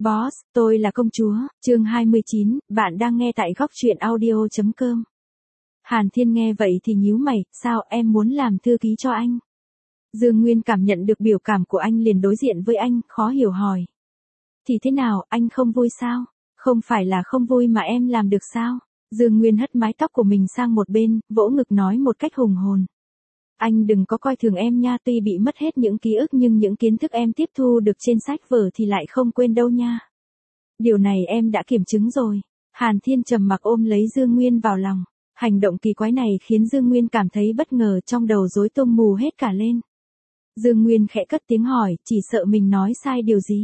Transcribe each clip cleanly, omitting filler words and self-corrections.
Boss, tôi là công chúa, chương 29, bạn đang nghe tại góc truyện audio.com. Hàn Thiên nghe vậy thì nhíu mày, sao em muốn làm thư ký cho anh? Dương Nguyên cảm nhận được biểu cảm của anh liền đối diện với anh, khó hiểu hỏi. Thì thế nào, anh không vui sao? Không phải là không vui mà em làm được sao? Dương Nguyên hất mái tóc của mình sang một bên, vỗ ngực nói một cách hùng hồn. Anh đừng có coi thường em nha, tuy bị mất hết những ký ức nhưng những kiến thức em tiếp thu được trên sách vở thì lại không quên đâu nha. Điều này em đã kiểm chứng rồi. Hàn Thiên trầm mặc ôm lấy Dương Nguyên vào lòng. Hành động kỳ quái này khiến Dương Nguyên cảm thấy bất ngờ, trong đầu rối tung mù hết cả lên. Dương Nguyên khẽ cất tiếng hỏi, chỉ sợ mình nói sai điều gì.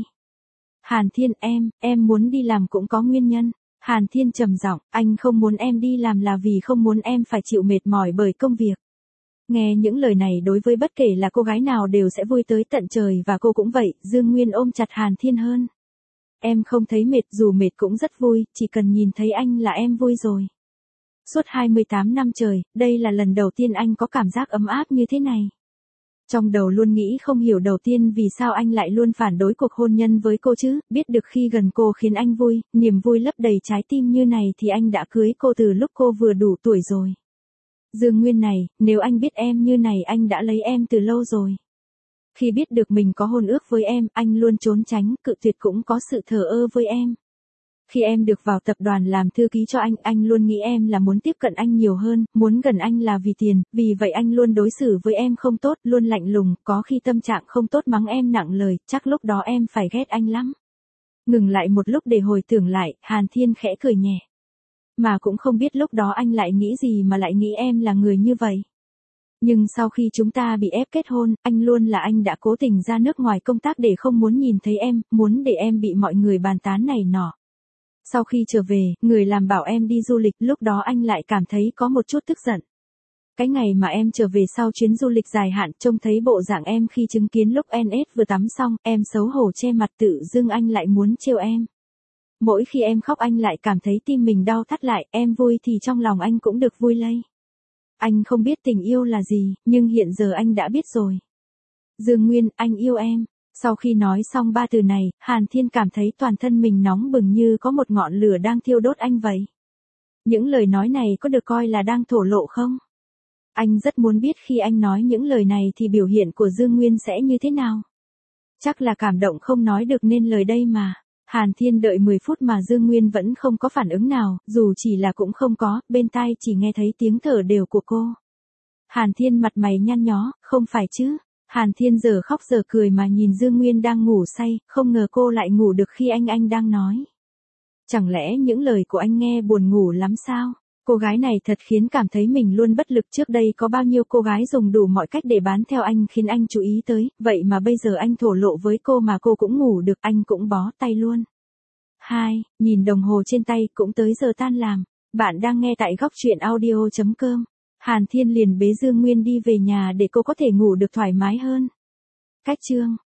Hàn Thiên, em muốn đi làm cũng có nguyên nhân. Hàn Thiên trầm giọng, anh không muốn em đi làm là vì không muốn em phải chịu mệt mỏi bởi công việc. Nghe những lời này đối với bất kể là cô gái nào đều sẽ vui tới tận trời và cô cũng vậy. Dương Nguyên ôm chặt Hàn Thiên hơn. Em không thấy mệt, dù mệt cũng rất vui, chỉ cần nhìn thấy anh là em vui rồi. Suốt 28 năm trời, đây là lần đầu tiên anh có cảm giác ấm áp như thế này. Trong đầu luôn nghĩ không hiểu đầu tiên vì sao anh lại luôn phản đối cuộc hôn nhân với cô chứ, biết được khi gần cô khiến anh vui, niềm vui lấp đầy trái tim như này thì anh đã cưới cô từ lúc cô vừa đủ tuổi rồi. Dương Nguyên này, nếu anh biết em như này anh đã lấy em từ lâu rồi. Khi biết được mình có hôn ước với em, anh luôn trốn tránh, cự tuyệt cũng có sự thờ ơ với em. Khi em được vào tập đoàn làm thư ký cho anh luôn nghĩ em là muốn tiếp cận anh nhiều hơn, muốn gần anh là vì tiền, vì vậy anh luôn đối xử với em không tốt, luôn lạnh lùng, có khi tâm trạng không tốt mắng em nặng lời, chắc lúc đó em phải ghét anh lắm. Ngừng lại một lúc để hồi tưởng lại, Hàn Thiên khẽ cười nhẹ. Mà cũng không biết lúc đó anh lại nghĩ gì mà lại nghĩ em là người như vậy. Nhưng sau khi chúng ta bị ép kết hôn, anh luôn là anh đã cố tình ra nước ngoài công tác để không muốn nhìn thấy em, muốn để em bị mọi người bàn tán này nọ. Sau khi trở về, người làm bảo em đi du lịch, lúc đó anh lại cảm thấy có một chút tức giận. Cái ngày mà em trở về sau chuyến du lịch dài hạn, trông thấy bộ dạng em khi chứng kiến lúc NS vừa tắm xong, em xấu hổ che mặt, tự dưng anh lại muốn trêu em. Mỗi khi em khóc anh lại cảm thấy tim mình đau thắt lại, em vui thì trong lòng anh cũng được vui lây. Anh không biết tình yêu là gì, nhưng hiện giờ anh đã biết rồi. Dương Nguyên, anh yêu em. Sau khi nói xong ba từ này, Hàn Thiên cảm thấy toàn thân mình nóng bừng như có một ngọn lửa đang thiêu đốt anh vậy. Những lời nói này có được coi là đang thổ lộ không? Anh rất muốn biết khi anh nói những lời này thì biểu hiện của Dương Nguyên sẽ như thế nào? Chắc là cảm động không nói được nên lời đây mà. Hàn Thiên đợi 10 phút mà Dương Nguyên vẫn không có phản ứng nào, dù chỉ là cũng không có, bên tai chỉ nghe thấy tiếng thở đều của cô. Hàn Thiên mặt mày nhăn nhó, không phải chứ? Hàn Thiên giờ khóc giờ cười mà nhìn Dương Nguyên đang ngủ say, không ngờ cô lại ngủ được khi anh đang nói. Chẳng lẽ những lời của anh nghe buồn ngủ lắm sao? Cô gái này thật khiến cảm thấy mình luôn bất lực, trước đây có bao nhiêu cô gái dùng đủ mọi cách để bán theo anh khiến anh chú ý tới, vậy mà bây giờ anh thổ lộ với cô mà cô cũng ngủ được, anh cũng bó tay luôn. 2. Nhìn đồng hồ trên tay, cũng tới giờ tan làm. Bạn đang nghe tại góc truyện audio.com. Hàn Thiên liền bế Dương Nguyên đi về nhà để cô có thể ngủ được thoải mái hơn. Cách chương